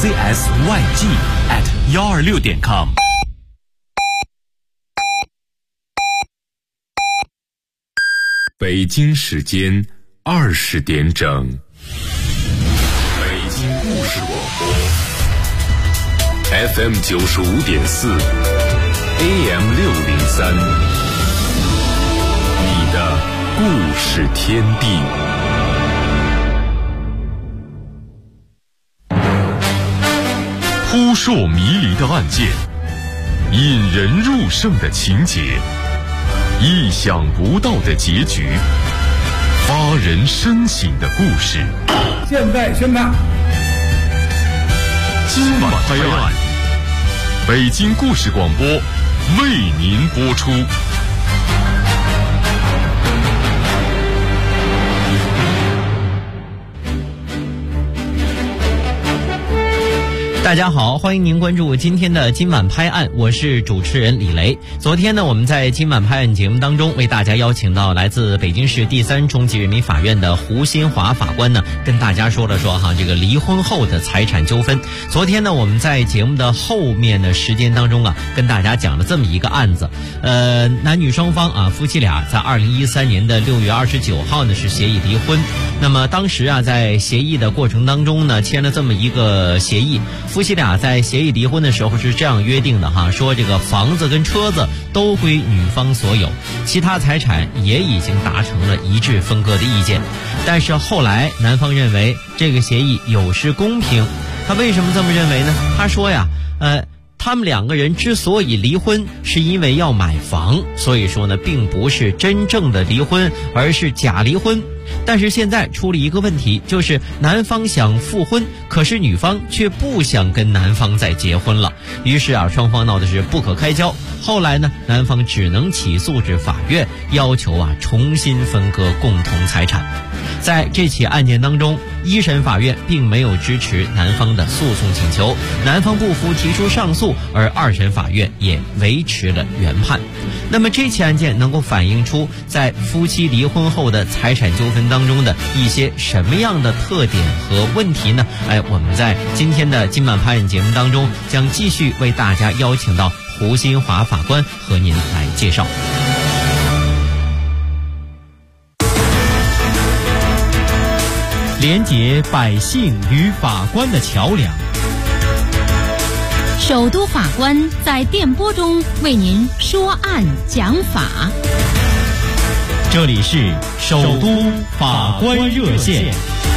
CSYG@126.com。 北京时间20点整，北京故事广播 FM 95.4 AM 603，你的故事天地。扑朔迷离的案件，引人入胜的情节，意想不到的结局，发人深省的故事。 现在宣判， 今晚拍案，北京故事广播为您播出。 大家好，欢迎您关注今天的今晚拍案，我是主持人李雷。昨天呢，我们在今晚拍案节目当中为大家邀请到来自北京市第3中级人民法院的胡新华法官呢，跟大家说这个离婚后的财产纠纷。昨天呢，我们在节目的后面的时间当中啊，跟大家讲了这么一个案子，男女双方啊，夫妻俩在2013年的6月29号呢是协议离婚。那么当时啊，在协议的过程当中呢，签了这么一个协议，夫妻俩在协议离婚的时候是这样约定的说这个房子跟车子都归女方所有，其他财产也已经达成了一致分割的意见。但是后来男方认为这个协议有失公平，他为什么这么认为呢？他说呀，他们两个人之所以离婚是因为要买房，所以说呢并不是真正的离婚，而是假离婚。但是现在出了一个问题，就是男方想复婚，可是女方却不想跟男方再结婚了，于是啊双方闹的是不可开交。后来呢，男方只能起诉至法院，要求啊重新分割共同财产。在这起案件当中，一审法院并没有支持男方的诉讼请求，男方不服提出上诉，而二审法院也维持了原判。那么这起案件能够反映出在夫妻离婚后的财产纠纷当中的一些什么样的特点和问题呢？我们在今天的今晚拍案节目当中将继续为大家邀请到胡新华法官和您来介绍。连结百姓与法官的桥梁， 首都法官在电波中为您说案讲法。 这里是首都法官热线。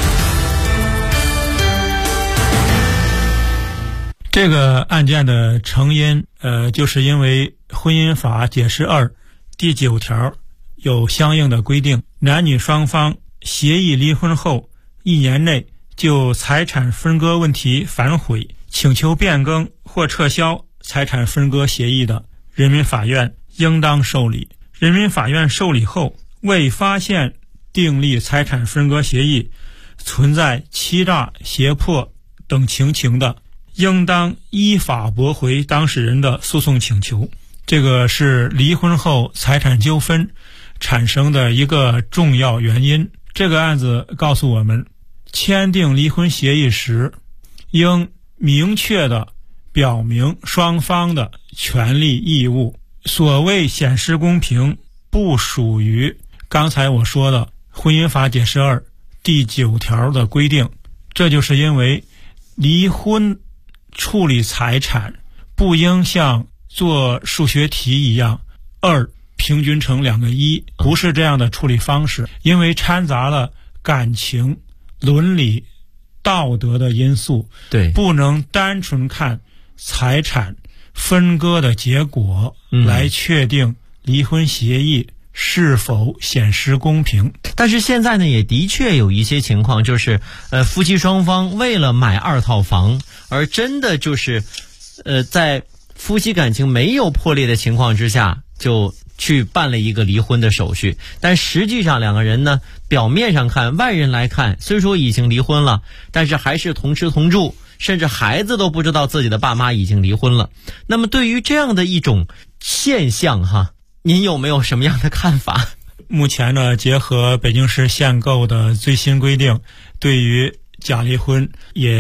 这个案件的成因就是因为婚姻法解释2第9条有相应的规定，男女双方协议离婚后1年内就财产分割问题反悔请求变更或撤销财产分割协议的，人民法院应当受理。人民法院受理后，未发现订立财产分割协议存在欺诈、胁迫等情形的，应当依法驳回当事人的诉讼请求。这个是离婚后财产纠纷产生的一个重要原因。这个案子告诉我们，签订离婚协议时应明确地表明双方的权利义务。所谓显失公平，不属于刚才我说的婚姻法解释2第9条的规定。这就是因为离婚处理财产不应像做数学题一样2平均成2个1，不是这样的处理方式，因为掺杂了感情、伦理、道德的因素， 对， 不能单纯看财产分割的结果来确定离婚协议是否显失公平。 但是现在呢，也的确有一些情况，就是夫妻双方为了买2套房，而真的就是在夫妻感情没有破裂的情况之下，就去办了一个离婚的手续。但实际上两个人呢，表面上看，外人来看，虽说已经离婚了，但是还是同吃同住，甚至孩子都不知道自己的爸妈已经离婚了。那么对于这样的一种现象您有没有什么样的看法？ 目前呢，结合北京市限购的最新规定，对于假离婚也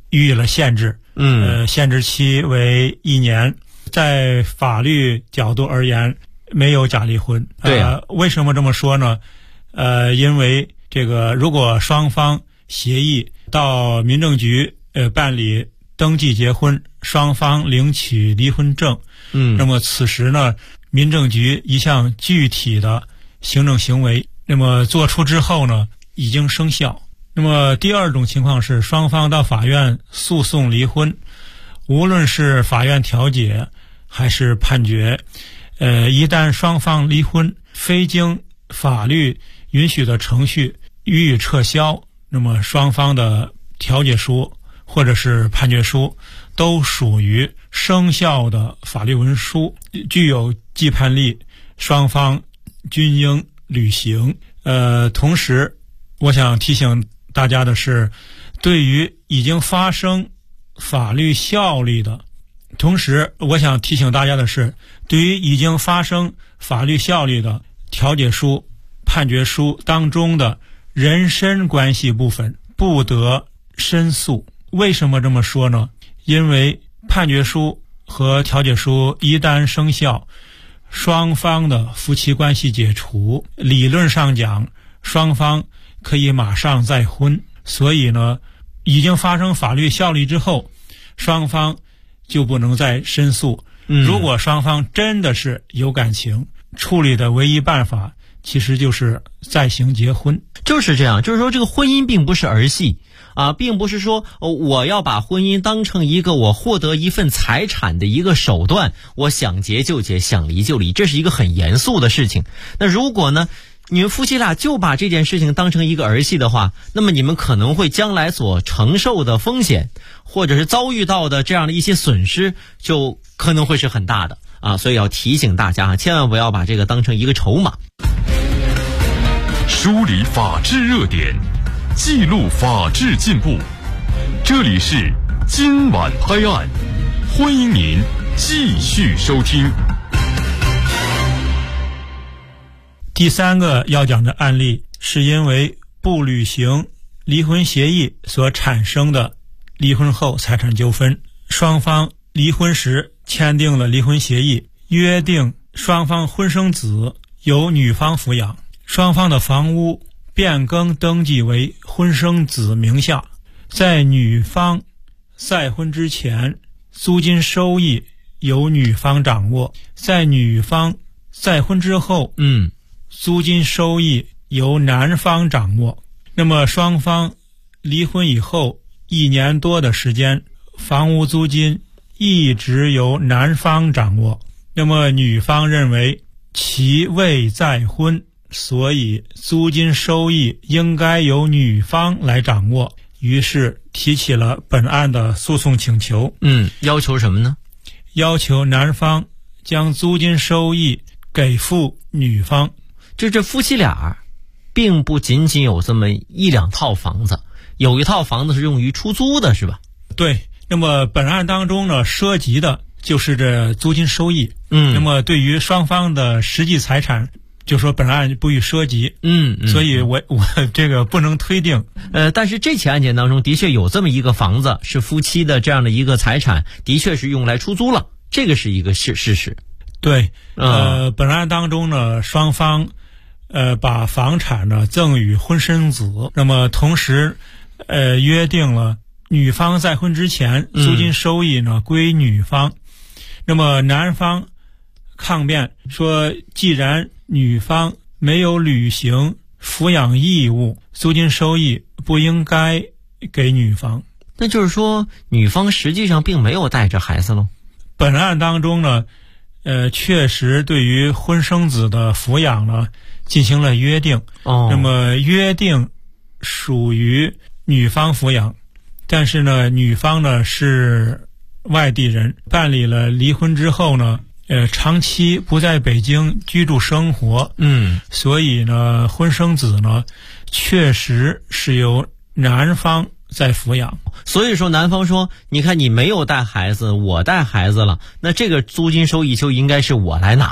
予以了限制，限制期为1年。在法律角度而言，没有假离婚。 对为什么这么说呢？因为这个如果双方协议到民政局办理登记结婚，双方领取离婚证，那么此时呢，民政局一项具体的行政行为，那么做出之后呢，已经生效。那么第二种情况是，双方到法院诉讼离婚，无论是法院调解还是判决，一旦双方离婚，非经法律允许的程序予以撤销，那么双方的调解书或者是判决书都属于生效的法律文书，具有既判力，双方均应履行。同时我想提醒大家的是，对于已经发生法律效力的，同时我想提醒大家的是，对于已经发生法律效力的调解书、判决书当中的人身关系部分，不得申诉。为什么这么说呢？因为判决书和调解书一旦生效，双方的夫妻关系解除，理论上讲，双方可以马上再婚。所以呢，已经发生法律效力之后，双方就不能再申诉。如果双方真的是有感情，处理的唯一办法其实就是再行结婚。 就是这样，就是说这个婚姻并不是儿戏啊，并不是说我要把婚姻当成一个我获得一份财产的一个手段，我想结就结，想离就离，这是一个很严肃的事情。那如果呢，你们夫妻俩就把这件事情当成一个儿戏的话，那么你们可能会将来所承受的风险，或者是遭遇到的这样的一些损失，就可能会是很大的啊。所以要提醒大家，千万不要把这个当成一个筹码。 梳理法治热点，记录法治进步。这里是今晚拍案，欢迎您继续收听。 第三个要讲的案例，是因为不履行离婚协议所产生的离婚后财产纠纷。双方离婚时签订了离婚协议，约定双方婚生子由女方抚养，双方的房屋变更登记为婚生子名下。在女方再婚之前，租金收益由女方掌握；在女方再婚之后，租金收益由男方掌握。那么双方离婚以后1年多的时间，房屋租金一直由男方掌握。那么女方认为其未再婚，所以租金收益应该由女方来掌握，于是提起了本案的诉讼请求。 要求什么呢？ 要求男方将租金收益给付女方。 这夫妻俩并不仅仅有这么1、2套房子，有一套房子是用于出租的，是吧？ 对，那么本案当中呢，涉及的就是这租金收益。那么对于双方的实际财产，就说本案不予涉及。所以我这个不能推定。 但是这起案件当中的确有这么一个房子是夫妻的这样的一个财产，的确是用来出租了，这个是一个事实。 对，本案当中呢，双方把房产呢赠与婚生子，那么同时约定了女方再婚之前租金收益呢归女方。那么男方抗辩说，既然女方没有履行抚养义务，租金收益不应该给女方。 那就是说女方实际上并没有带着孩子喽？ 本案当中呢确实对于婚生子的抚养呢进行了约定。那么约定属于女方抚养，但是呢女方呢是外地人，办理了离婚之后呢长期不在北京居住生活。所以呢婚生子呢确实是由男方在抚养。 所以说男方说，你看你没有带孩子，我带孩子了，那这个租金收益就应该是我来拿。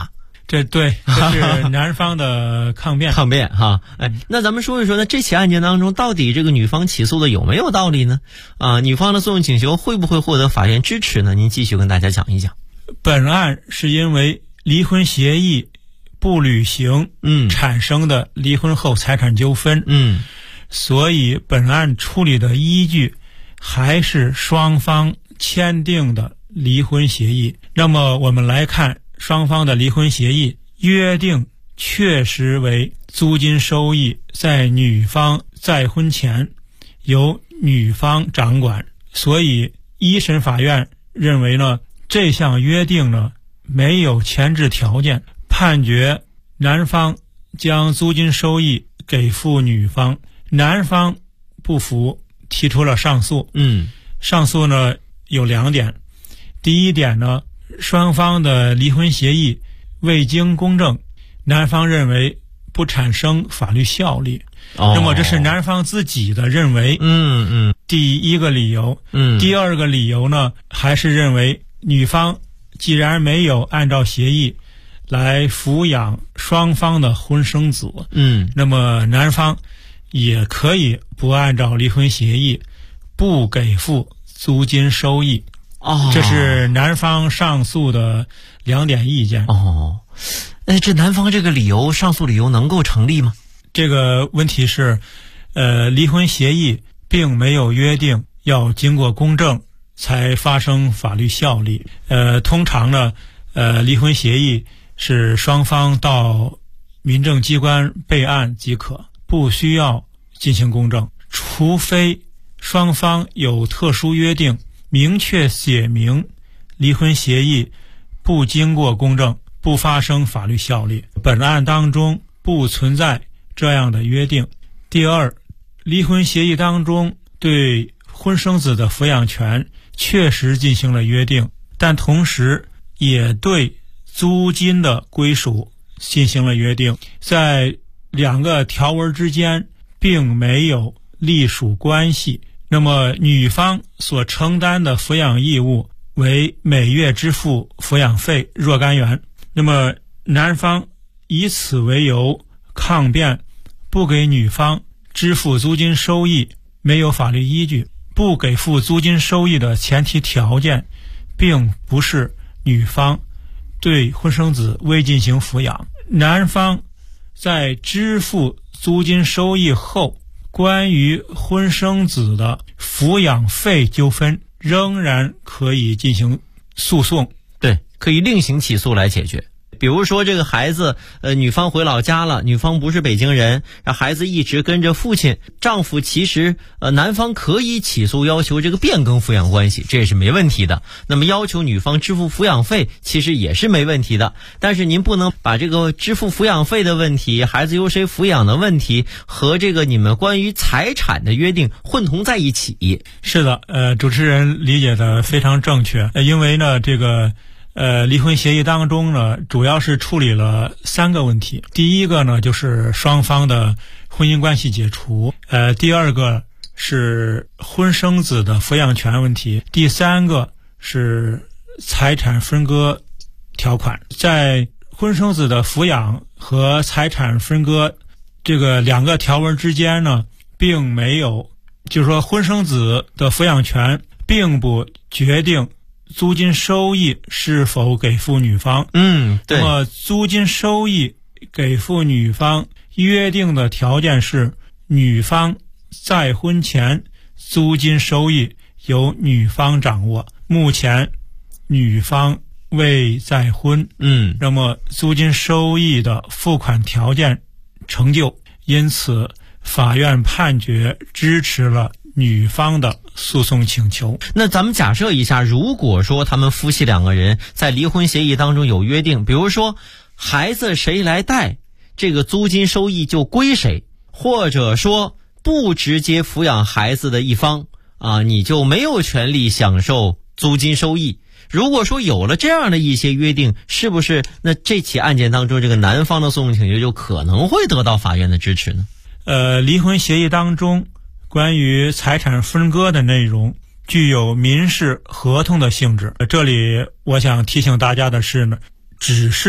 这是男方的抗辩。 抗辩哈，那咱们说一说，那这起案件当中，到底这个女方起诉的有没有道理呢？女方的诉讼请求会不会获得法院支持呢？您继续跟大家讲一讲。 本案是因为离婚协议不履行，产生的离婚后财产纠纷，所以本案处理的依据还是双方签订的离婚协议。那么我们来看双方的离婚协议约定确实为租金收益在女方再婚前由女方掌管，所以一审法院认为呢，这项约定呢没有前置条件，判决男方将租金收益给付女方。男方不服，提出了上诉。上诉呢有2点。第一点呢，双方的离婚协议未经公证，男方认为不产生法律效力。那么这是男方自己的认为。第一个理由。第二个理由呢，还是认为女方既然没有按照协议来抚养双方的婚生子，那么男方也可以不按照离婚协议不给付租金收益。这是男方上诉的2点意见。 这男方这个理由，上诉理由能够成立吗？ 这个问题是，离婚协议并没有约定要经过公证才发生法律效力。通常呢，离婚协议是双方到民政机关备案即可，不需要进行公证，除非双方有特殊约定，明确写明离婚协议不经过公证不发生法律效力。本案当中不存在这样的约定。第二，离婚协议当中对婚生子的抚养权确实进行了约定，但同时也对租金的归属进行了约定，在2个条文之间并没有隶属关系。那么女方所承担的抚养义务为每月支付抚养费若干元，那么男方以此为由抗辩不给女方支付租金收益没有法律依据。不给付租金收益的前提条件并不是女方对婚生子未进行抚养，男方在支付租金收益后，关于婚生子的抚养费纠纷仍然可以进行诉讼。 对，可以另行起诉来解决。比如说这个孩子女方回老家了，女方不是北京人，让孩子一直跟着父亲，丈夫其实男方可以起诉要求这个变更抚养关系，这也是没问题的。那么要求女方支付抚养费其实也是没问题的，但是您不能把这个支付抚养费的问题，孩子由谁抚养的问题和这个你们关于财产的约定混同在一起。 是的，主持人理解的非常正确。因为呢这个离婚协议当中呢，主要是处理了3个问题。第一个呢，就是双方的婚姻关系解除；第二个是婚生子的抚养权问题；第3个是财产分割条款。在婚生子的抚养和财产分割这个2个条文之间呢，并没有，就是说婚生子的抚养权并不决定租金收益是否给付女方。 对。 那么租金收益给付女方约定的条件是女方再婚前租金收益由女方掌握，目前女方未再婚，那么租金收益的付款条件成就，因此法院判决支持了女方的诉讼请求。 那咱们假设一下，如果说他们夫妻2个人在离婚协议当中有约定，比如说孩子谁来带，这个租金收益就归谁，或者说不直接抚养孩子的一方你就没有权利享受租金收益。如果说有了这样的一些约定，是不是那这起案件当中这个男方的诉讼请求就可能会得到法院的支持呢？ 离婚协议当中关于财产分割的内容具有民事合同的性质。这里我想提醒大家的是呢，只是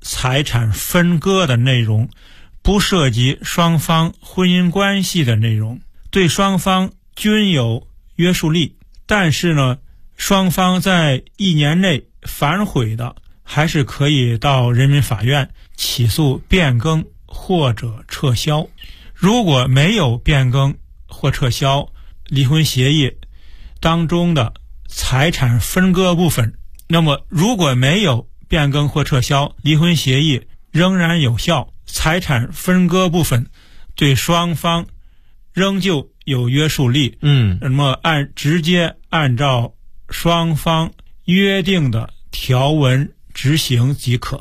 财产分割的内容，不涉及双方婚姻关系的内容，对双方均有约束力。但是呢，双方在1年内反悔的，还是可以到人民法院起诉变更或者撤销。如果没有变更或撤销离婚协议当中的财产分割部分，那么如果没有变更或撤销，离婚协议仍然有效，财产分割部分对双方仍旧有约束力，那么直接按照双方约定的条文执行即可。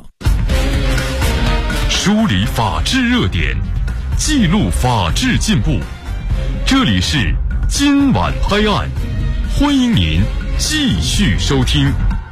梳理法治热点，记录法治进步。这里是今晚拍案，欢迎您继续收听。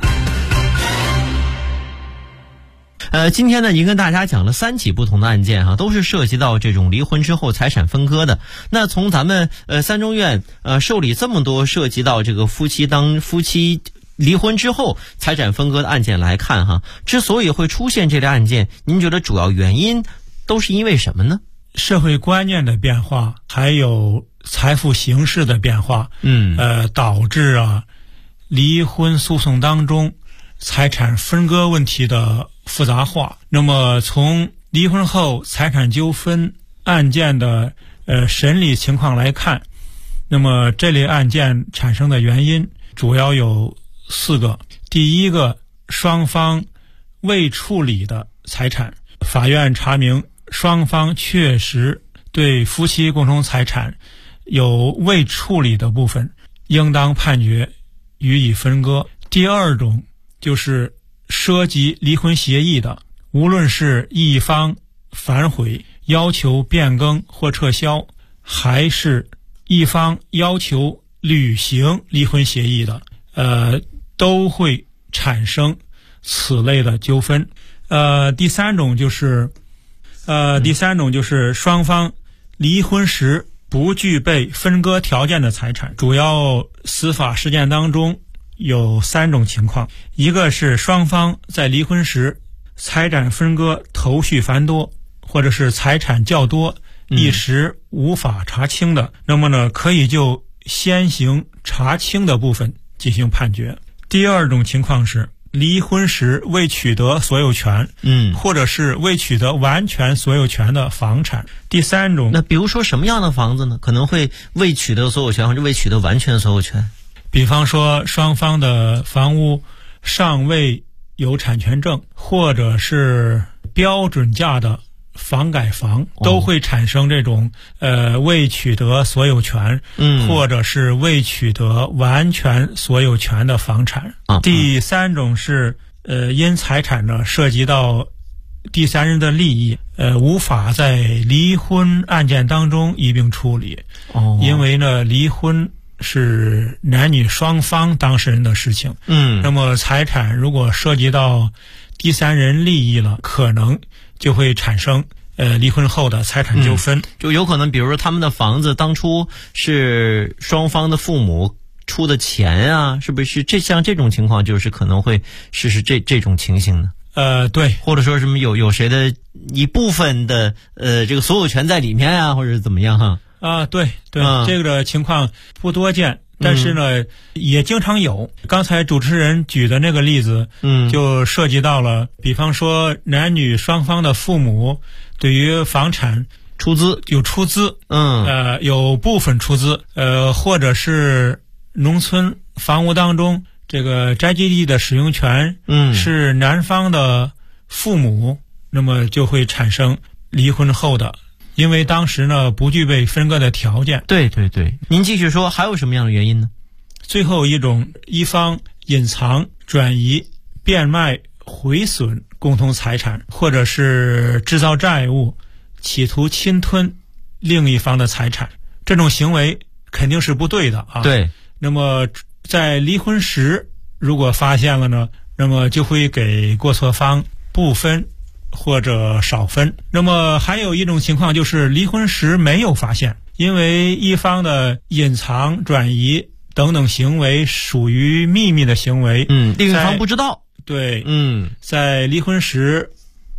今天呢，已经跟大家讲了3起不同的案件哈，都是涉及到这种离婚之后财产分割的。那从咱们三中院受理这么多涉及到这个夫妻离婚之后财产分割的案件来看哈，之所以会出现这类案件，您觉得主要原因都是因为什么呢？ 社会观念的变化，还有财富形势的变化，导致离婚诉讼当中财产分割问题的复杂化。那么从离婚后财产纠纷案件的审理情况来看，那么这类案件产生的原因主要有4个。第一个，双方未处理的财产，法院查明双方确实对夫妻共同财产有未处理的部分，应当判决予以分割。第二种就是涉及离婚协议的，无论是一方反悔要求变更或撤销，还是一方要求履行离婚协议的，都会产生此类的纠纷。第三种就是双方离婚时不具备分割条件的财产。主要司法实践当中有3种情况，一个是双方在离婚时财产分割头绪繁多，或者是财产较多，一时无法查清的，那么呢，可以就先行查清的部分进行判决。第二种情况是离婚时未取得所有权，或者是未取得完全所有权的房产。第三种， 那比如说什么样的房子呢？可能会未取得所有权，或者未取得完全所有权。 比方说双方的房屋尚未有产权证，或者是标准价的房改房，都会产生这种未取得所有权，或者是未取得完全所有权的房产。第三种是因财产呢涉及到第三人的利益，无法在离婚案件当中一并处理。因为呢，离婚是男女双方当事人的事情，那么财产如果涉及到第三人利益了，可能就会产生离婚后的财产纠纷。 就有可能比如说他们的房子当初是双方的父母出的钱啊，是不是像这种情况就是可能会是这种情形呢？ 对， 或者说什么有谁的一部分的这个所有权在里面啊，或者怎么样哈？ 对，这个情况不多见，但是呢也经常有。刚才主持人举的那个例子，就涉及到了，比方说男女双方的父母对于房产有出资，有部分出资，或者是农村房屋当中这个宅基地的使用权是男方的父母，那么就会产生离婚后的，因为当时呢不具备分割的条件。 对，您继续说，还有什么样的原因呢？ 最后一种，一方隐藏、转移、变卖、毁损共同财产，或者是制造债务，企图侵吞另一方的财产，这种行为肯定是不对的啊。 对。 那么在离婚时如果发现了呢，那么就会给过错方不分或者少分。那么还有一种情况就是离婚时没有发现，因为一方的隐藏、转移等等行为属于秘密的行为， 另一方不知道。 对，在离婚时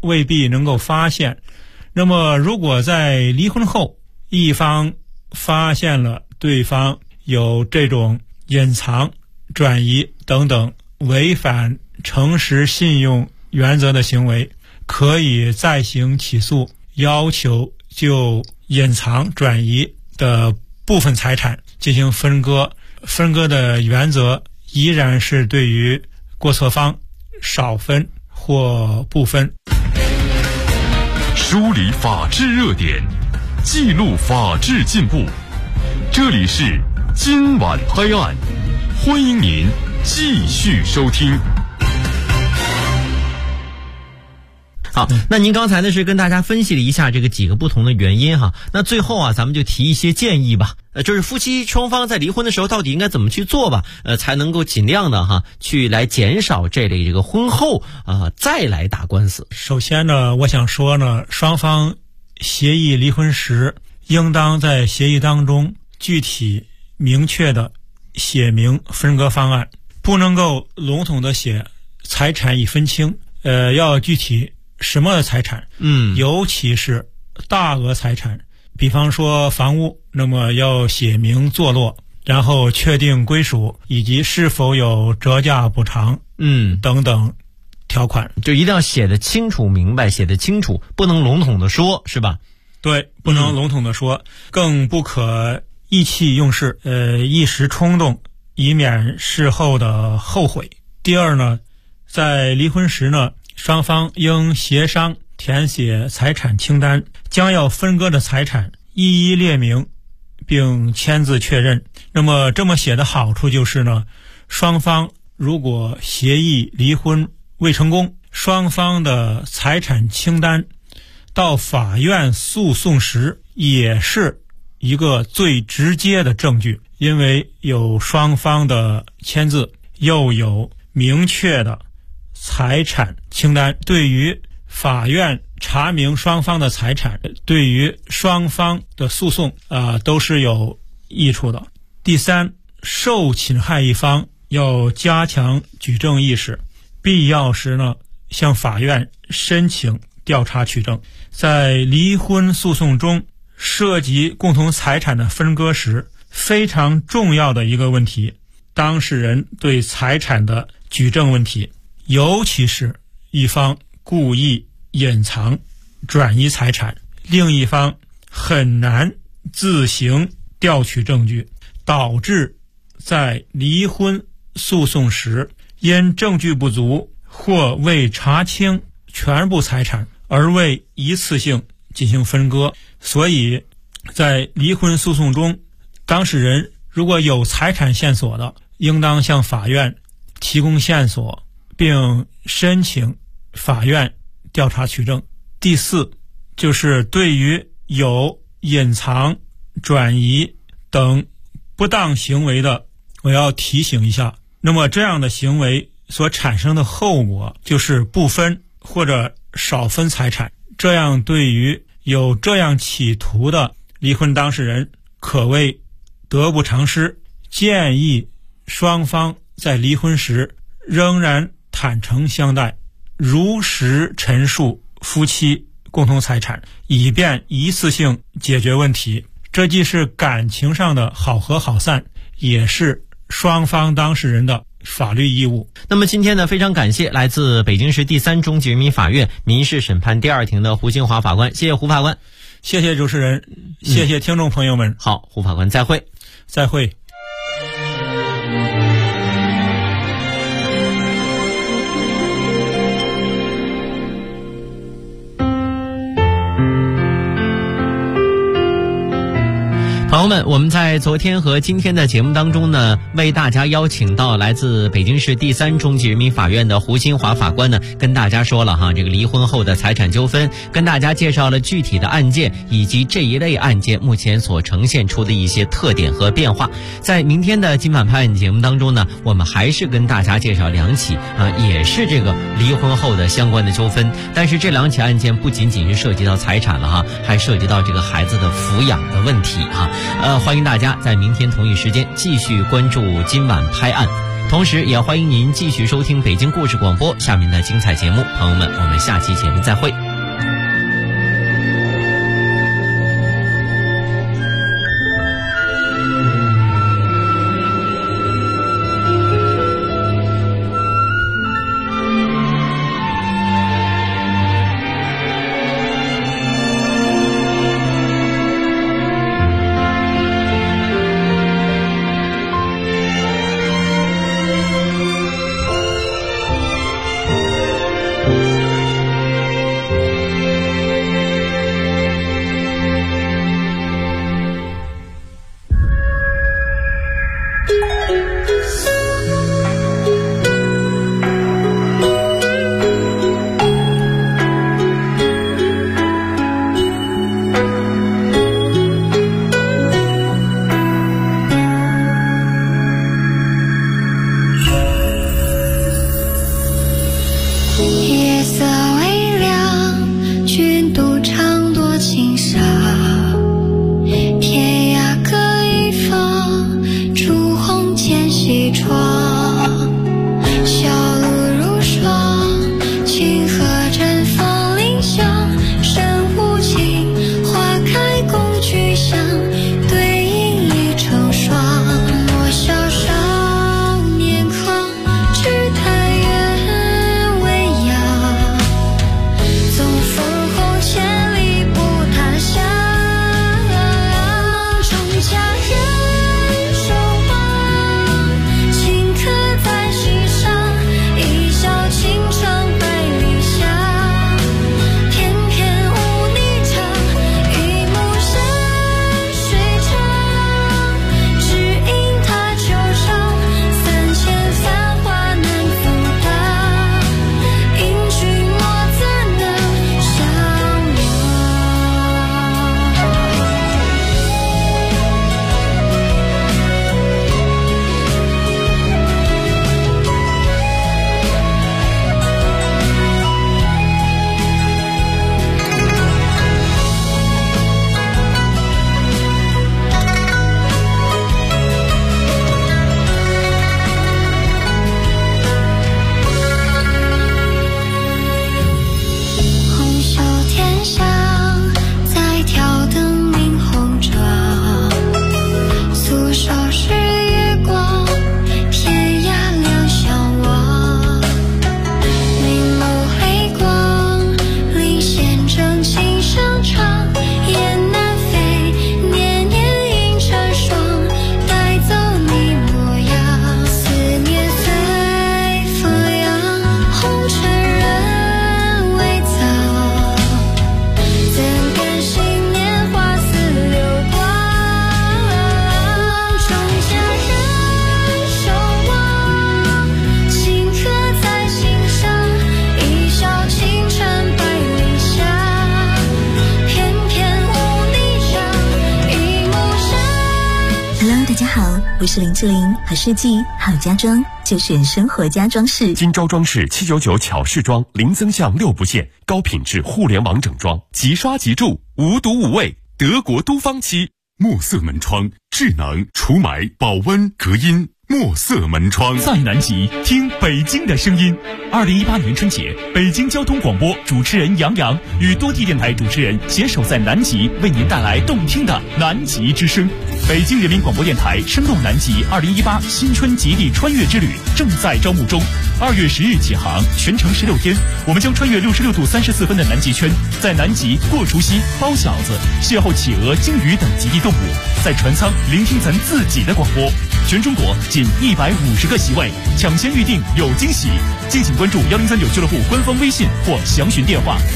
未必能够发现。那么如果在离婚后，一方发现了对方有这种隐藏、转移等等违反诚实信用原则的行为，可以再行起诉，要求就隐藏、转移的部分财产进行分割。分割的原则依然是对于过错方少分或不分。 梳理法治热点，记录法治进步。这里是今晚拍案，欢迎您继续收听。 好，那您刚才呢是跟大家分析了一下这个几个不同的原因哈。那最后啊，咱们就提一些建议吧。就是夫妻双方在离婚的时候到底应该怎么去做吧？才能够尽量的哈去来减少这类这个婚后再来打官司。 首先呢，我想说呢，双方协议离婚时，应当在协议当中具体明确的写明分割方案，不能够笼统的写财产已分清，要具体什么财产，尤其是大额财产，比方说房屋，那么要写明坐落，然后确定归属以及是否有折价补偿，等等条款， 就一定要写得清楚明白，写得清楚，不能笼统的说，是吧？ 对，不能笼统的说，更不可意气用事，一时冲动，以免事后的后悔。第二呢，在离婚时呢，双方应协商填写财产清单，将要分割的财产一一列明，并签字确认。那么这么写的好处就是呢，双方如果协议离婚未成功，双方的财产清单到法院诉讼时也是一个最直接的证据，因为有双方的签字，又有明确的财产清单，对于法院查明双方的财产，对于双方的诉讼都是有益处的。第三，受侵害一方要加强举证意识，必要时呢向法院申请调查取证。在离婚诉讼中，涉及共同财产的分割时，非常重要的一个问题，当事人对财产的举证问题，尤其是一方故意隐藏、转移财产，另一方很难自行调取证据，导致在离婚诉讼时因证据不足或未查清全部财产而未一次性进行分割。所以在离婚诉讼中，当事人如果有财产线索的，应当向法院提供线索，并申请法院调查取证。第四，就是对于有隐藏、转移等不当行为的，我要提醒一下，那么这样的行为所产生的后果就是不分或者少分财产，这样对于有这样企图的离婚当事人可谓得不偿失。建议双方在离婚时仍然坦诚相待，如实陈述夫妻共同财产，以便一次性解决问题。这既是感情上的好合好散，也是双方当事人的法律义务。 那么今天呢，非常感谢来自北京市第3中级人民法院民事审判第2庭的胡金华法官，谢谢胡法官。 谢谢主持人，谢谢听众朋友们。 好，胡法官再会。 再会。 朋友们，我们在昨天和今天的节目当中呢，为大家邀请到来自北京市第3中级人民法院的胡金华法官呢，跟大家说了哈，这个离婚后的财产纠纷，跟大家介绍了具体的案件以及这一类案件目前所呈现出的一些特点和变化。在明天的今晚拍案节目当中呢，我们还是跟大家介绍2起也是这个离婚后的相关的纠纷，但是这2起案件不仅仅是涉及到财产了哈，还涉及到这个孩子的抚养的问题哈。欢迎大家在明天同一时间继续关注今晚拍案。 同时也欢迎您继续收听北京故事广播下面的精彩节目。朋友们，我们下期节目再会。 我是林志玲，好设计好家装就选生活家装饰。 今朝装饰799巧饰装，零增项6不限，高品质互联网整装，即刷即住，无毒无味，德国都芳漆。墨色门窗，智能除霾、保温、隔音。墨色门窗在南极，听北京的声音。2018年春节，北京交通广播主持人杨洋与多地电台主持人携手在南极，为您带来动听的南极之声。北京人民广播电台声动南极2018新春极地穿越之旅正在招募中，2月10日起航，全程16天，我们将穿越66度34分的南极圈，在南极过除夕、包饺子，邂逅企鹅、鲸鱼等极地动物，在船舱聆听咱自己的广播。全中国仅150个席位，抢先预定有惊喜。敬请关注1039俱乐部官方微信或详询电话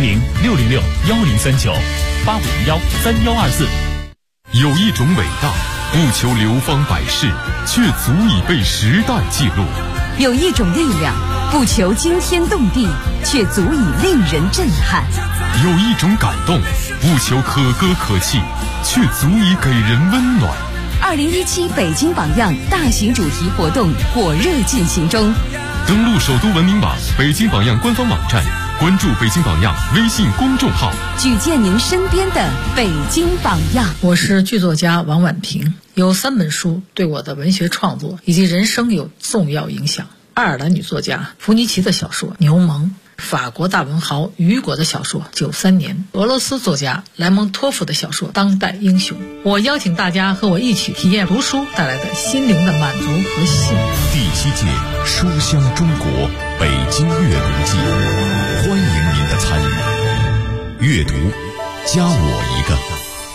400-606-1039，8510-3124。 有一种伟大，不求流芳百世，却足以被时代记录； 有一种力量，不求惊天动地，却足以令人震撼； 有一种感动，不求可歌可泣，却足以给人温暖。 2017北京榜样大型主题活动火热进行中， 登录首都文明网、北京榜样官方网站， 关注北京榜样微信公众号， 举荐您身边的北京榜样。 我是剧作家王婉婷，有3本书对我的文学创作以及人生有重要影响。爱尔兰女作家弗尼奇的小说《牛虻》，法国大文豪雨果的小说《93年》，俄罗斯作家莱蒙托夫的小说《当代英雄》。我邀请大家和我一起体验读书带来的心灵的满足和幸福。 第7届书香中国北京阅读季，欢迎您的参与。阅读，加我一个。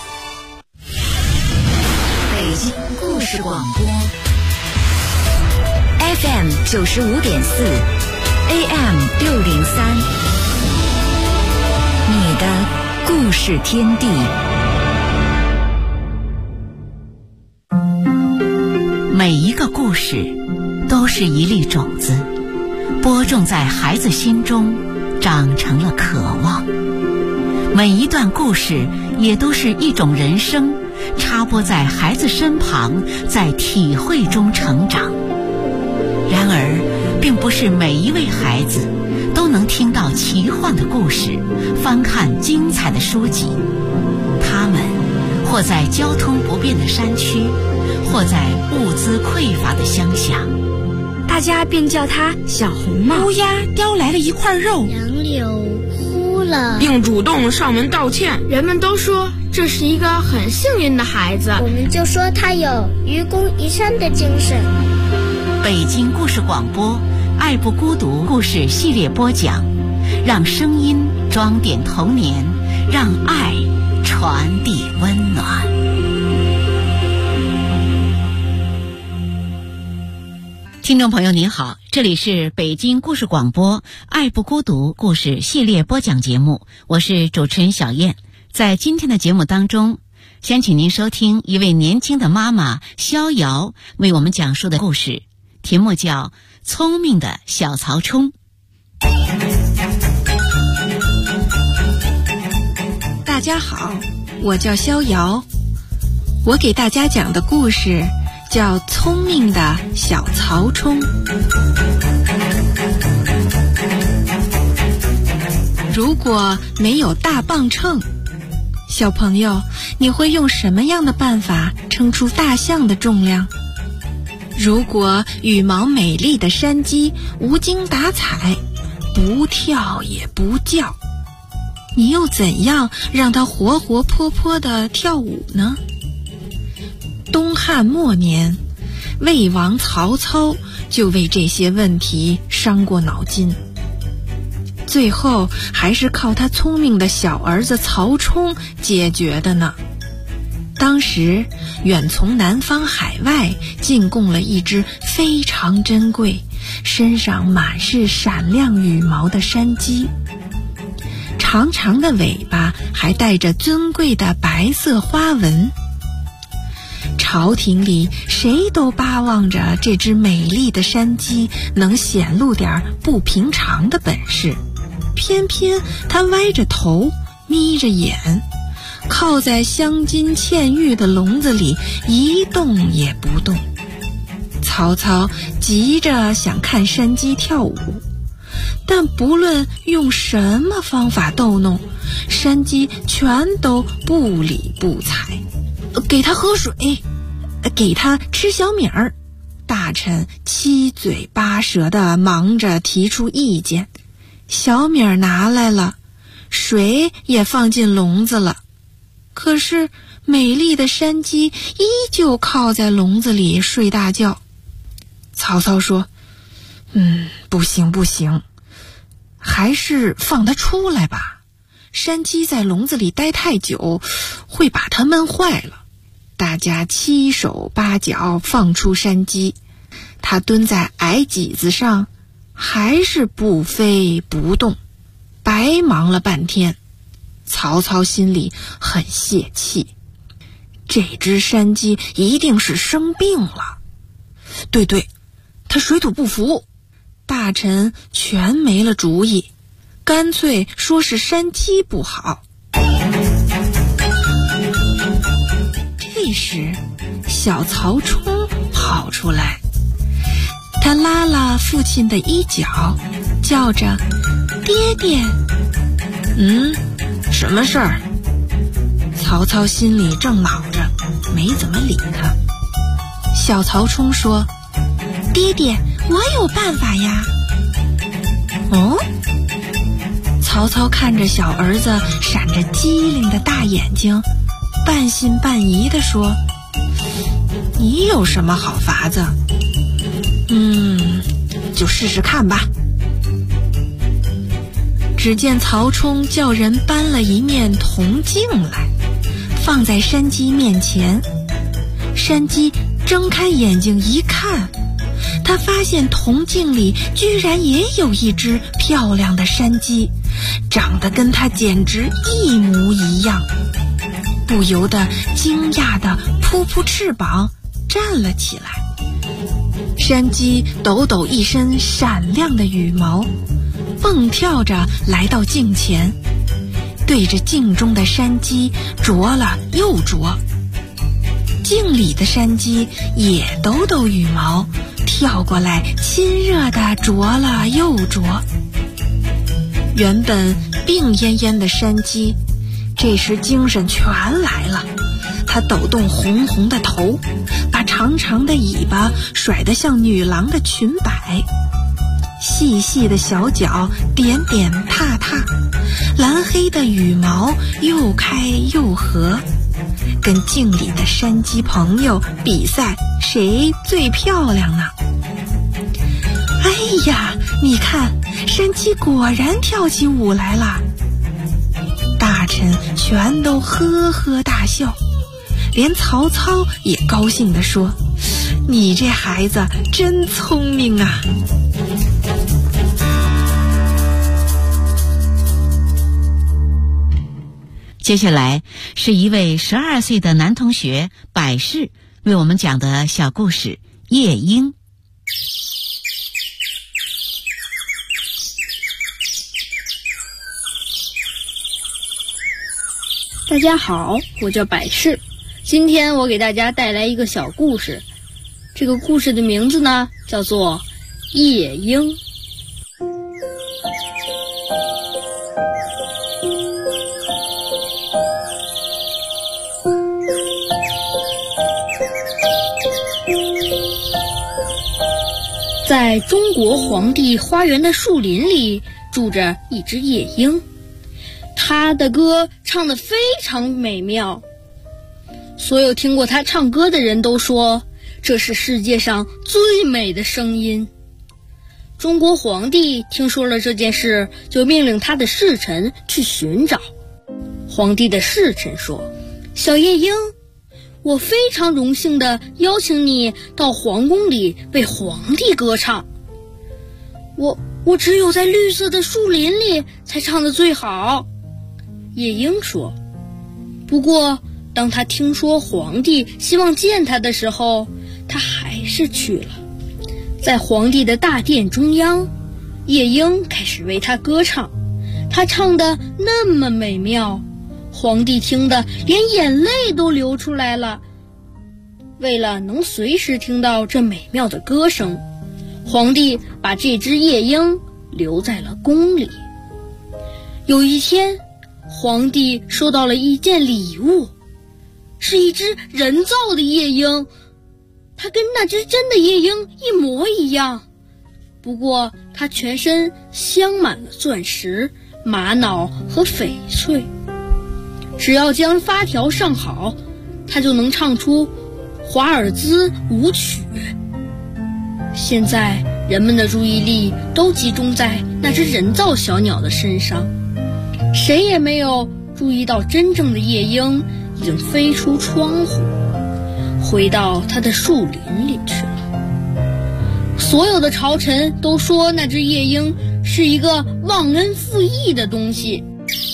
北京故事广播 FM 95.4 AM 603，你的故事天地。 每一个故事都是一粒种子，播种在孩子心中，长成了渴望。每一段故事也都是一种人生，插播在孩子身旁，在体会中成长。然而，并不是每一位孩子都能听到奇幻的故事，翻看精彩的书籍。他们或在交通不便的山区，或在物资匮乏的乡下， 大家便叫他小红帽。 乌鸦叼来了一块肉， 杨柳哭了， 并主动上门道歉。 人们都说这是一个很幸运的孩子， 我们就说他有愚公移山的精神。 北京故事广播爱不孤独故事系列播讲，让声音装点童年，让爱传递温暖。听众朋友您好，这里是北京故事广播爱不孤独故事系列播讲节目，我是主持人小燕。在今天的节目当中，先请您收听一位年轻的妈妈逍遥为我们讲述的故事，题目叫《聪明的小曹冲》。 大家好，我叫逍遥，我给大家讲的故事叫《聪明的小曹冲》。如果没有大磅秤，小朋友，你会用什么样的办法称出大象的重量？如果羽毛美丽的山鸡无精打采，不跳也不叫，你又怎样让它活活泼泼地跳舞呢？东汉末年，魏王曹操就为这些问题伤过脑筋，最后还是靠他聪明的小儿子曹冲解决的呢。当时远从南方海外进贡了一只非常珍贵、身上满是闪亮羽毛的山鸡，长长的尾巴还带着尊贵的白色花纹。朝廷里谁都巴望着这只美丽的山鸡能显露点不平常的本事，偏偏它歪着头，眯着眼，靠在镶金嵌玉的笼子里一动也不动。曹操急着想看山鸡跳舞，但不论用什么方法逗弄，山鸡全都不理不睬。给他喝水，给他吃小米儿，大臣七嘴八舌地忙着提出意见。小米儿拿来了，水也放进笼子了，可是美丽的山鸡依旧靠在笼子里睡大觉。曹操说：不行，还是放它出来吧，山鸡在笼子里待太久会把它闷坏了。大家七手八脚放出山鸡，它蹲在矮几子上，还是不飞不动，白忙了半天。曹操心里很泄气，这只山鸡一定是生病了。对，它水土不服。大臣全没了主意，干脆说是山鸡不好。这时小曹冲跑出来，他拉了父亲的衣角，叫着： 爹爹。 什么事儿？ 曹操心里正恼着，没怎么理他。小曹冲说：爹爹，我有办法呀。 哦？ 曹操看着小儿子闪着机灵的大眼睛，半信半疑地说：你有什么好法子？ 就试试看吧。 只见曹冲叫人搬了一面铜镜来，放在山鸡面前。山鸡睁开眼睛一看，他发现铜镜里居然也有一只漂亮的山鸡，长得跟他简直一模一样，不由得惊讶地扑扑翅膀站了起来。山鸡抖抖一身闪亮的羽毛，蹦跳着来到镜前，对着镜中的山鸡啄了又啄。镜里的山鸡也抖抖羽毛，跳过来亲热地啄了又啄。原本病恹恹的山鸡这时精神全来了，它抖动红红的头，把长长的尾巴甩得像女郎的裙摆，细细的小脚点点踏踏，蓝黑的羽毛又开又合，跟镜里的山鸡朋友比赛谁最漂亮呢。哎呀，你看，山鸡果然跳起舞来了。大臣全都呵呵大笑，连曹操也高兴地说：你这孩子真聪明啊。 接下来是一位12岁的男同学百世为我们讲的小故事《夜莺》。 大家好，我叫百世，今天我给大家带来一个小故事。这个故事的名字呢，叫做《夜莺》。在中国皇帝花园的树林里住着一只夜莺，它的歌唱得非常美妙，所有听过它唱歌的人都说这是世界上最美的声音。中国皇帝听说了这件事，就命令他的侍臣去寻找。皇帝的侍臣说：小夜莺，我非常荣幸地邀请你到皇宫里为皇帝歌唱。我只有在绿色的树林里才唱得最好。夜莺说。不过当他听说皇帝希望见他的时候，他还是去了。在皇帝的大殿中央，夜莺开始为他歌唱。他唱得那么美妙，皇帝听得连眼泪都流出来了。为了能随时听到这美妙的歌声，皇帝把这只夜莺留在了宫里。有一天，皇帝收到了一件礼物，是一只人造的夜玺，它跟那只真的夜莺一模一样，不过它全身镶满了钻石、玛瑙和翡翠。只要将发条上好，它就能唱出华尔兹舞曲。现在人们的注意力都集中在那只人造小鸟的身上，谁也没有注意到真正的夜莺已经飞出窗户，回到它的树林里去了。所有的朝臣都说那只夜莺是一个忘恩负义的东西。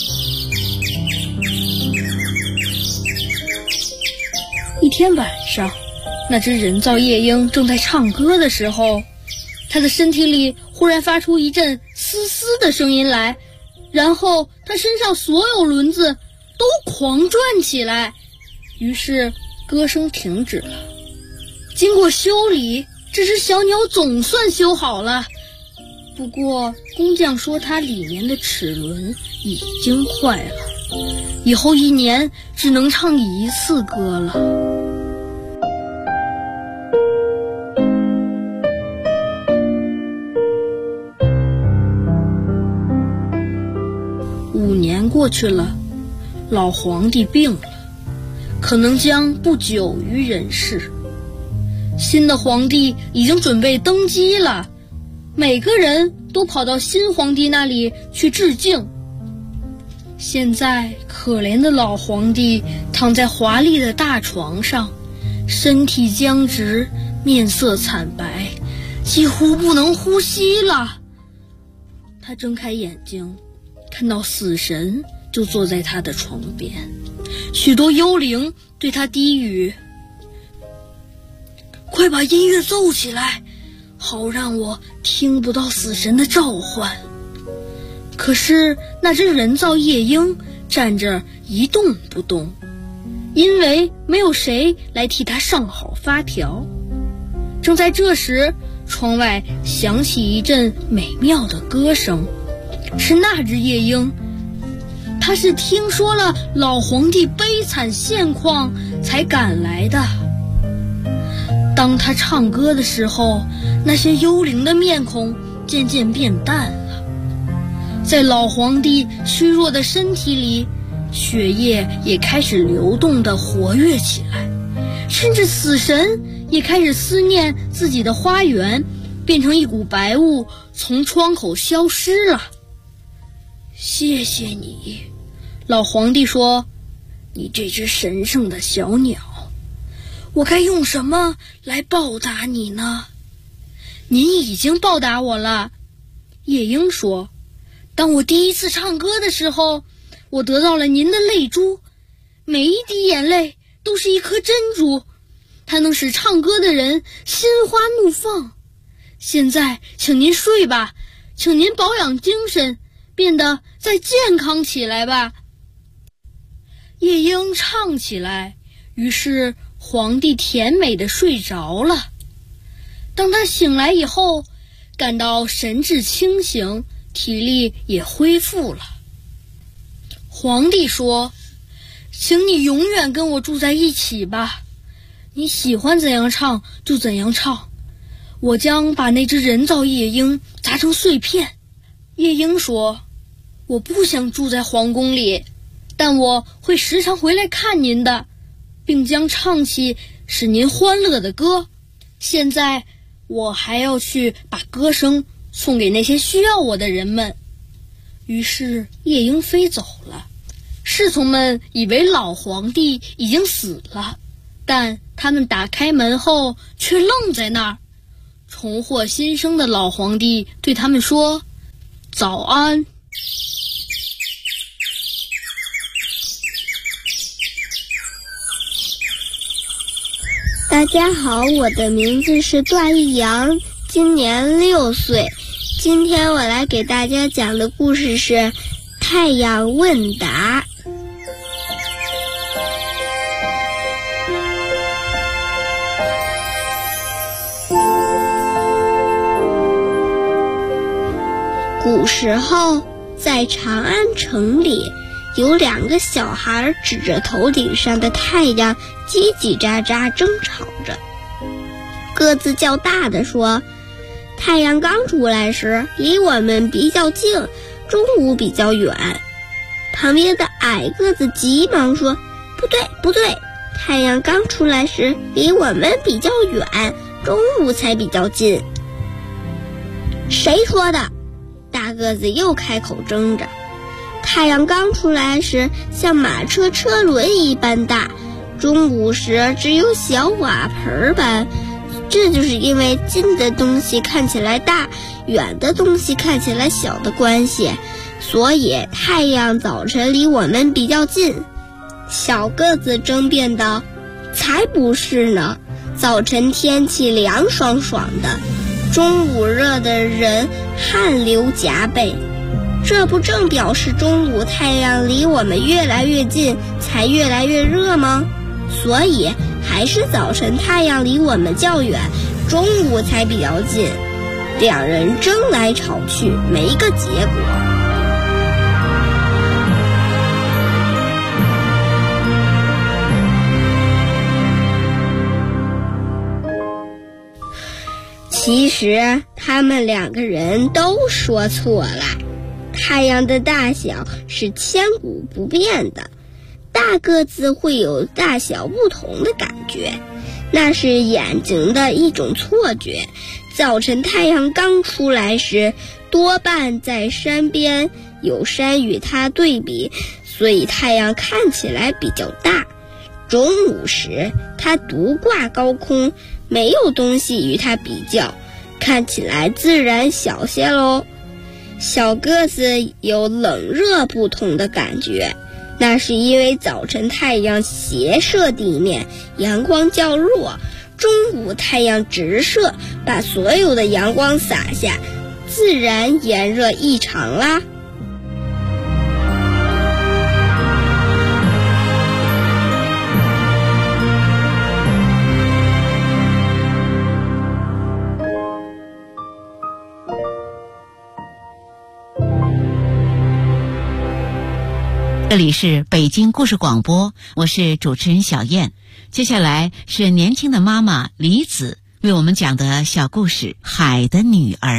一天晚上，那只人造夜莺正在唱歌的时候，它的身体里忽然发出一阵嘶嘶的声音来，然后它身上所有轮子都狂转起来，于是歌声停止了。经过修理，这只小鸟总算修好了。 不过工匠说它里面的齿轮已经坏了，以后1年只能唱1次歌了。5年过去了，老皇帝病了，可能将不久于人世。新的皇帝已经准备登基了，每个人都跑到新皇帝那里去致敬。现在可怜的老皇帝躺在华丽的大床上，身体僵直，面色惨白，几乎不能呼吸了。他睁开眼睛，看到死神就坐在他的床边，许多幽灵对他低语：快把音乐奏起来，好让我听不到死神的召唤。可是那只人造夜莺站着一动不动，因为没有谁来替他上好发条。正在这时，窗外响起一阵美妙的歌声，是那只夜莺，他是听说了老皇帝悲惨现况才赶来的。当他唱歌的时候，那些幽灵的面孔渐渐变淡了，在老皇帝虚弱的身体里，血液也开始流动地活跃起来，甚至死神也开始思念自己的花园，变成一股白雾从窗口消失了。谢谢你，老皇帝说，你这只神圣的小鸟，我该用什么来报答你呢？您已经报答我了，夜莺说，当我第一次唱歌的时候，我得到了您的泪珠，每一滴眼泪都是一颗珍珠，它能使唱歌的人心花怒放。现在请您睡吧，请您保养精神，变得再健康起来吧。夜莺唱起来，于是皇帝甜美地睡着了。当他醒来以后，感到神志清醒，体力也恢复了。皇帝说，请你永远跟我住在一起吧，你喜欢怎样唱就怎样唱，我将把那只人造夜莺砸成碎片。夜莺说，我不想住在皇宫里，但我会时常回来看您的，并将唱起使您欢乐的歌。现在我还要去把歌声送给那些需要我的人们。于是夜莺飞走了。侍从们以为老皇帝已经死了，但他们打开门后却愣在那儿。重获新生的老皇帝对他们说，早安。 大家好，我的名字是段奕阳，今年6岁。今天我来给大家讲的故事是太阳问答。古时候，在长安城里，有2个小孩指着头顶上的太阳叽叽喳喳争吵着。个子较大的说，太阳刚出来时离我们比较近，中午比较远。旁边的矮个子急忙说，不对，太阳刚出来时离我们比较远，中午才比较近。谁说的？大个子又开口争着。太阳刚出来时像马车车轮一般大，中午时只有小瓦盆般。这就是因为近的东西看起来大，远的东西看起来小的关系，所以太阳早晨离我们比较近。小个子争辩道，才不是呢，早晨天气凉爽爽的，中午热的人汗流浃背，这不正表示中午太阳离我们越来越近，才越来越热吗？所以还是早晨太阳离我们较远，中午才比较近。 两人争来吵去，没个结果。其实他们两个人都说错了，太阳的大小是千古不变的，大个子会有大小不同的感觉，那是眼睛的一种错觉。早晨太阳刚出来时，多半在山边，有山与它对比，所以太阳看起来比较大。中午时，它独挂高空，没有东西与它比较，看起来自然小些喽。小个子有冷热不同的感觉，那是因为早晨太阳斜射地面，阳光较弱，中午太阳直射，把所有的阳光洒下，自然炎热异常啦。 这里是北京故事广播，我是主持人小燕。接下来是年轻的妈妈李子为我们讲的小故事《海的女儿》。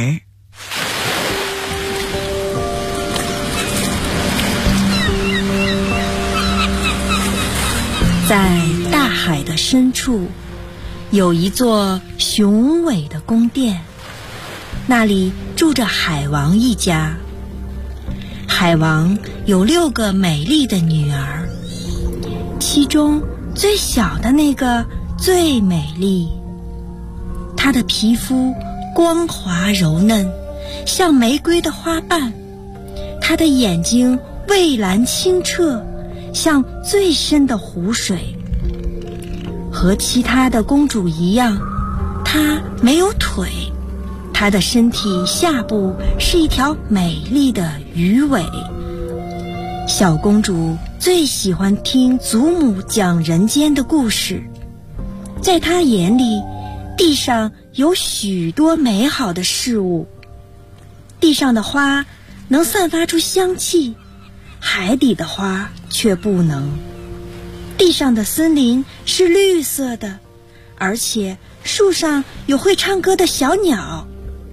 在大海的深处，有一座雄伟的宫殿，那里住着海王一家。海王有6个美丽的女儿，其中最小的那个最美丽。她的皮肤光滑柔嫩，像玫瑰的花瓣，她的眼睛蔚蓝清澈，像最深的湖水。和其他的公主一样，她没有腿，她的身体下部是一条美丽的鱼尾。小公主最喜欢听祖母讲人间的故事，在她眼里，地上有许多美好的事物。地上的花能散发出香气，海底的花却不能。地上的森林是绿色的，而且树上有会唱歌的小鸟。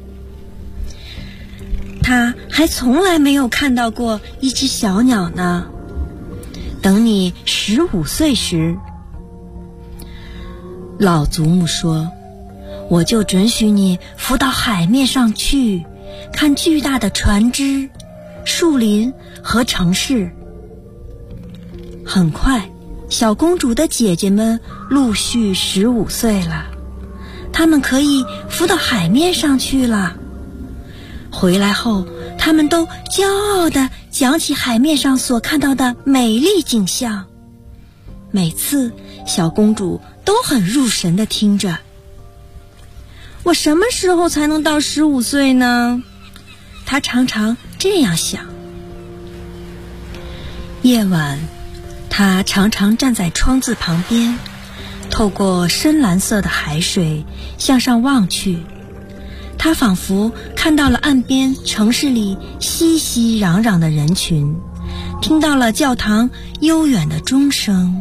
他还从来没有看到过一只小鸟呢。等你15岁时，老祖母说，我就准许你浮到海面上去，看巨大的船只、树林和城市。很快，小公主的姐姐们陆续15岁了，她们可以浮到海面上去了。回来后，他们都骄傲地讲起海面上所看到的美丽景象。每次小公主都很入神地听着。我什么时候才能到15岁呢？她常常这样想。夜晚，她常常站在窗子旁边，透过深蓝色的海水向上望去。他仿佛看到了岸边城市里熙熙攘攘的人群，听到了教堂悠远的钟声。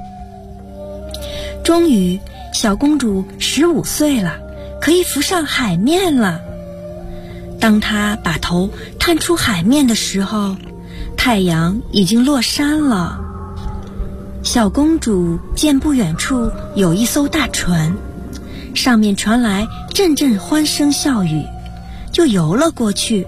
终于，小公主15岁了，可以浮上海面了。当她把头探出海面的时候，太阳已经落山了。小公主见不远处有一艘大船，上面传来阵阵欢声笑语，就游了过去。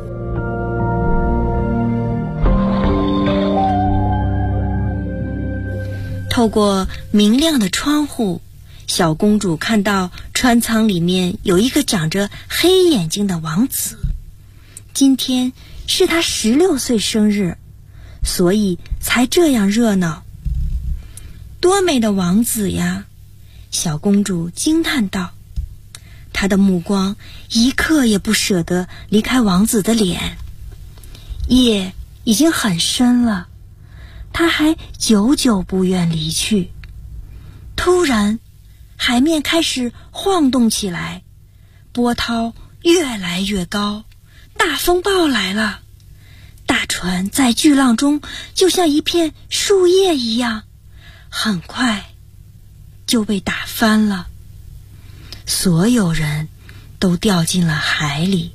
透过明亮的窗户，小公主看到船舱里面有一个长着黑眼睛的王子。今天是他16岁生日，所以才这样热闹。多美的王子呀！小公主惊叹道，她的目光一刻也不舍得离开王子的脸。夜已经很深了，她还久久不愿离去。突然，海面开始晃动起来，波涛越来越高，大风暴来了。大船在巨浪中就像一片树叶一样，很快就被打翻了。所有人都掉进了海里。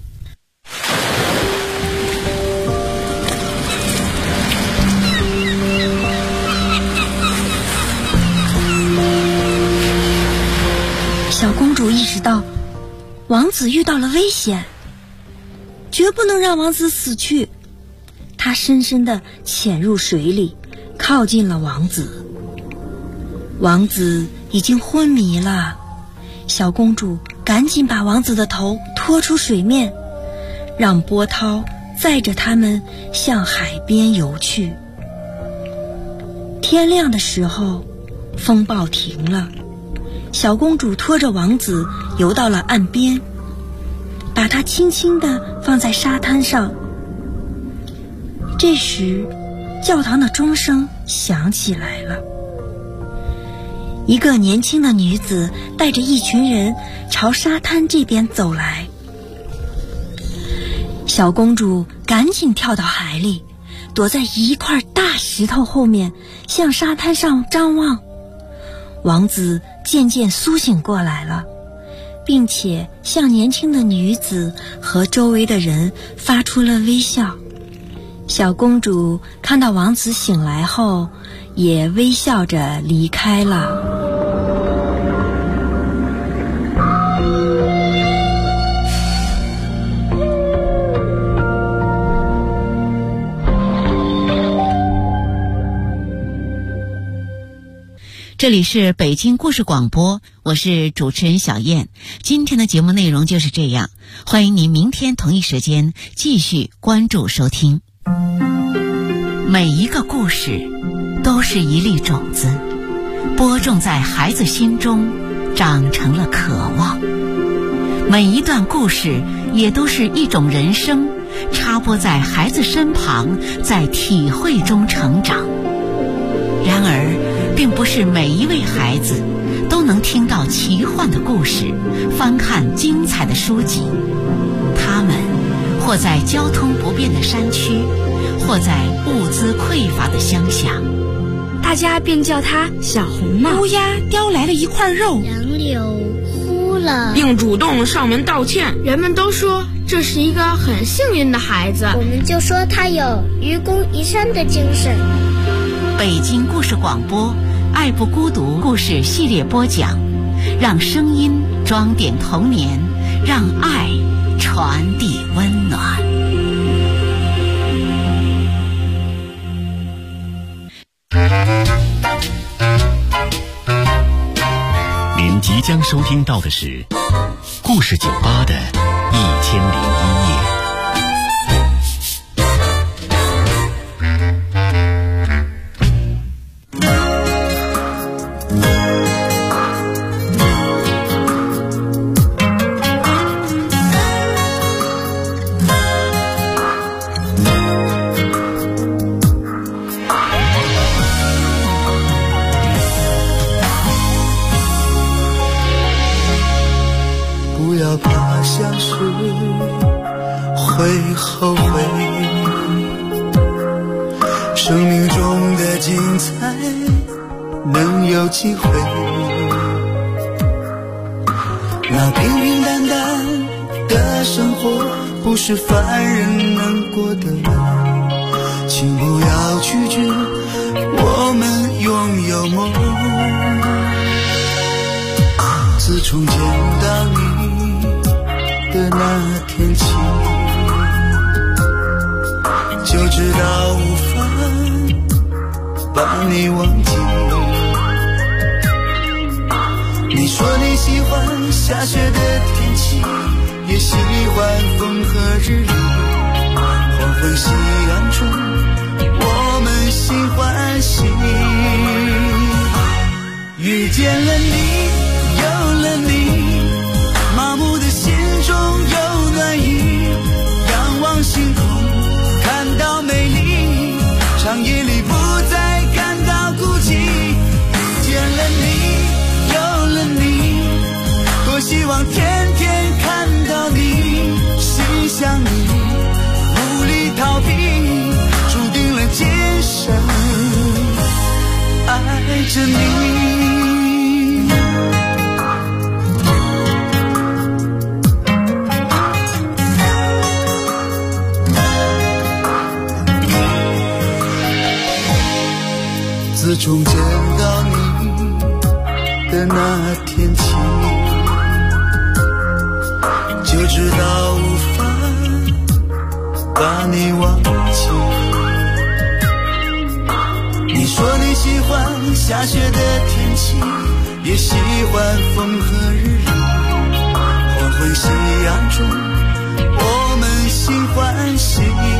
小公主意识到王子遇到了危险，绝不能让王子死去。她深深地潜入水里，靠近了王子。王子已经昏迷了，小公主赶紧把王子的头拖出水面，让波涛载着他们向海边游去。天亮的时候，风暴停了，小公主拖着王子游到了岸边，把他轻轻地放在沙滩上。这时，教堂的钟声响起来了。一个年轻的女子带着一群人朝沙滩这边走来。小公主赶紧跳到海里，躲在一块大石头后面，向沙滩上张望。王子渐渐苏醒过来了，并且向年轻的女子和周围的人发出了微笑。小公主看到王子醒来后，也微笑着离开了。 这里是北京故事广播，我是主持人小燕。今天的节目内容就是这样，欢迎您明天同一时间继续关注收听。每一个故事都是一粒种子，播种在孩子心中，长成了渴望。每一段故事也都是一种人生，插播在孩子身旁，在体会中成长。然而并不是每一位孩子都能听到奇幻的故事，翻看精彩的书籍。他们或在交通不便的山区，或在物资匮乏的乡下， 大家便叫它小红帽。乌鸦叼来了一块肉， 杨柳哭了， 并主动上门道歉。人们都说这是一个很幸运的孩子， 我们就说他有愚公移山的精神。 北京故事广播爱不孤独故事系列播讲，让声音装点童年，让爱传递温暖。 您即将收听到的是故事酒吧的1001夜。 会后悔，生命中的精彩能有机会。那平平淡淡的生活不是凡人能过的，请不要拒绝我们拥有梦。自从见到你的那天起，就知道无法把你忘记。你说你喜欢下雪的天气，也喜欢风和日丽。黄昏夕阳中，我们心欢喜。遇见了你，有了你，麻木的心中有暖意。仰望星空，看到美丽，长夜里不再感到孤寂。遇见了你，有了你，多希望天天看到你。 着你。自从见到你的那天起，就知道无法把你忘记。你说你喜欢下雪的天气，也喜欢风和日丽。黄昏夕阳中，我们心欢喜。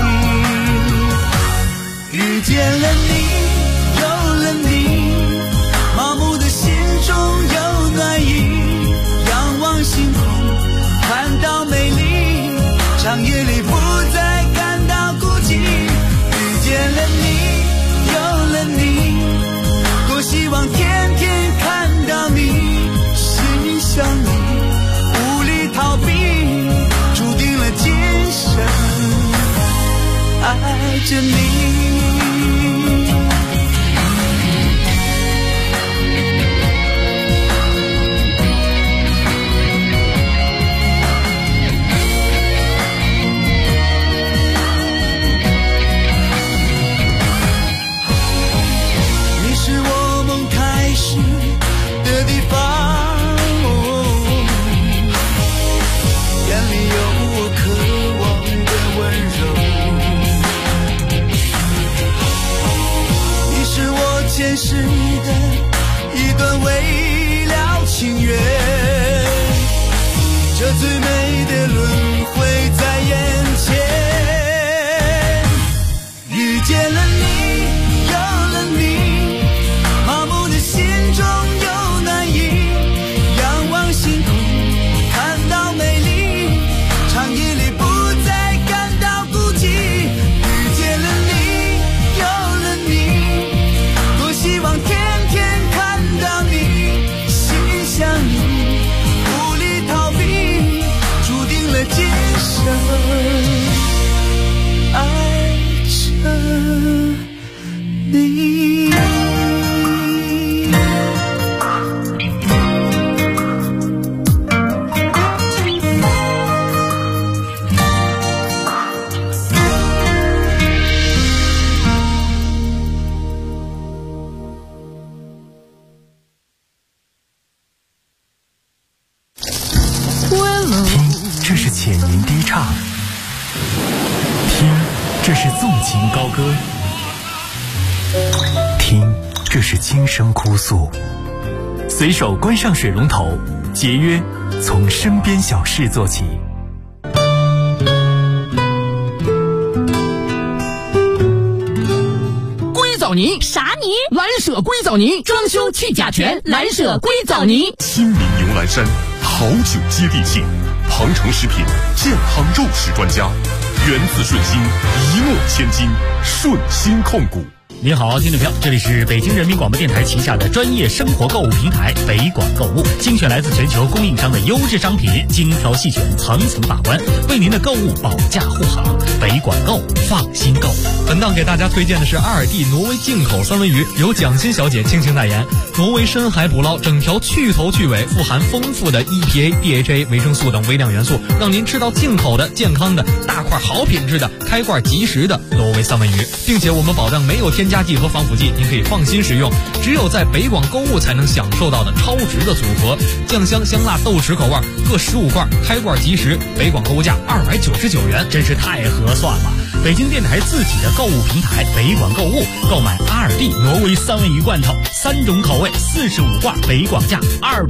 遇见了你，有了你，麻木的心中有暖意。仰望星空，看到美丽，长夜里不再感到孤寂。遇见了你，有了你，多希望天天看到你，心想你，无力逃避，注定了今生爱着你。前世的一段未了情缘，这最美的轮回在眼前。遇见了你，有了你，麻木的心中有暖意。仰望星空，看到美丽，长夜里不再感到孤寂。遇见了你，有了你，希望天天看到你，心想你，无力逃避，注定了今生爱着你。 这是浅吟低唱，听，这是纵情高歌，听，这是轻声哭诉。随手关上水龙头，节约，从身边小事做起。 硅藻泥啥泥？蓝舍硅藻泥，装修去甲醛，蓝舍硅藻泥。 亲民牛栏山，好酒接地气。庞城食品健康肉食专家，源自顺心，一诺千金，顺心控股。 您好，听众朋友，这里是北京人民广播电台旗下的专业生活购物平台北广购物，精选来自全球供应商的优质商品，精挑细选，层层把关，为您的购物保驾护航。北广购，放心购。 本档给大家推荐的是阿尔蒂挪威进口三文鱼，由蒋欣小姐倾情代言。挪威深海捕捞，整条去头去尾，富含丰富的 EPA、DHA、维生素等微量元素，让您吃到进口的、健康的、大块好品质的、开罐即食的挪威三文鱼，并且我们保证没有添加剂和防腐剂，您可以放心食用。只有在北广购物才能享受到的超值的组合，酱香、香辣、豆豉口味各15罐，开罐即食，北广购物价299元， 真是太合算了。北京电台自己的购物平台北广购物，购买阿尔蒂挪威三文鱼罐头，3种口味，45罐，北广价2。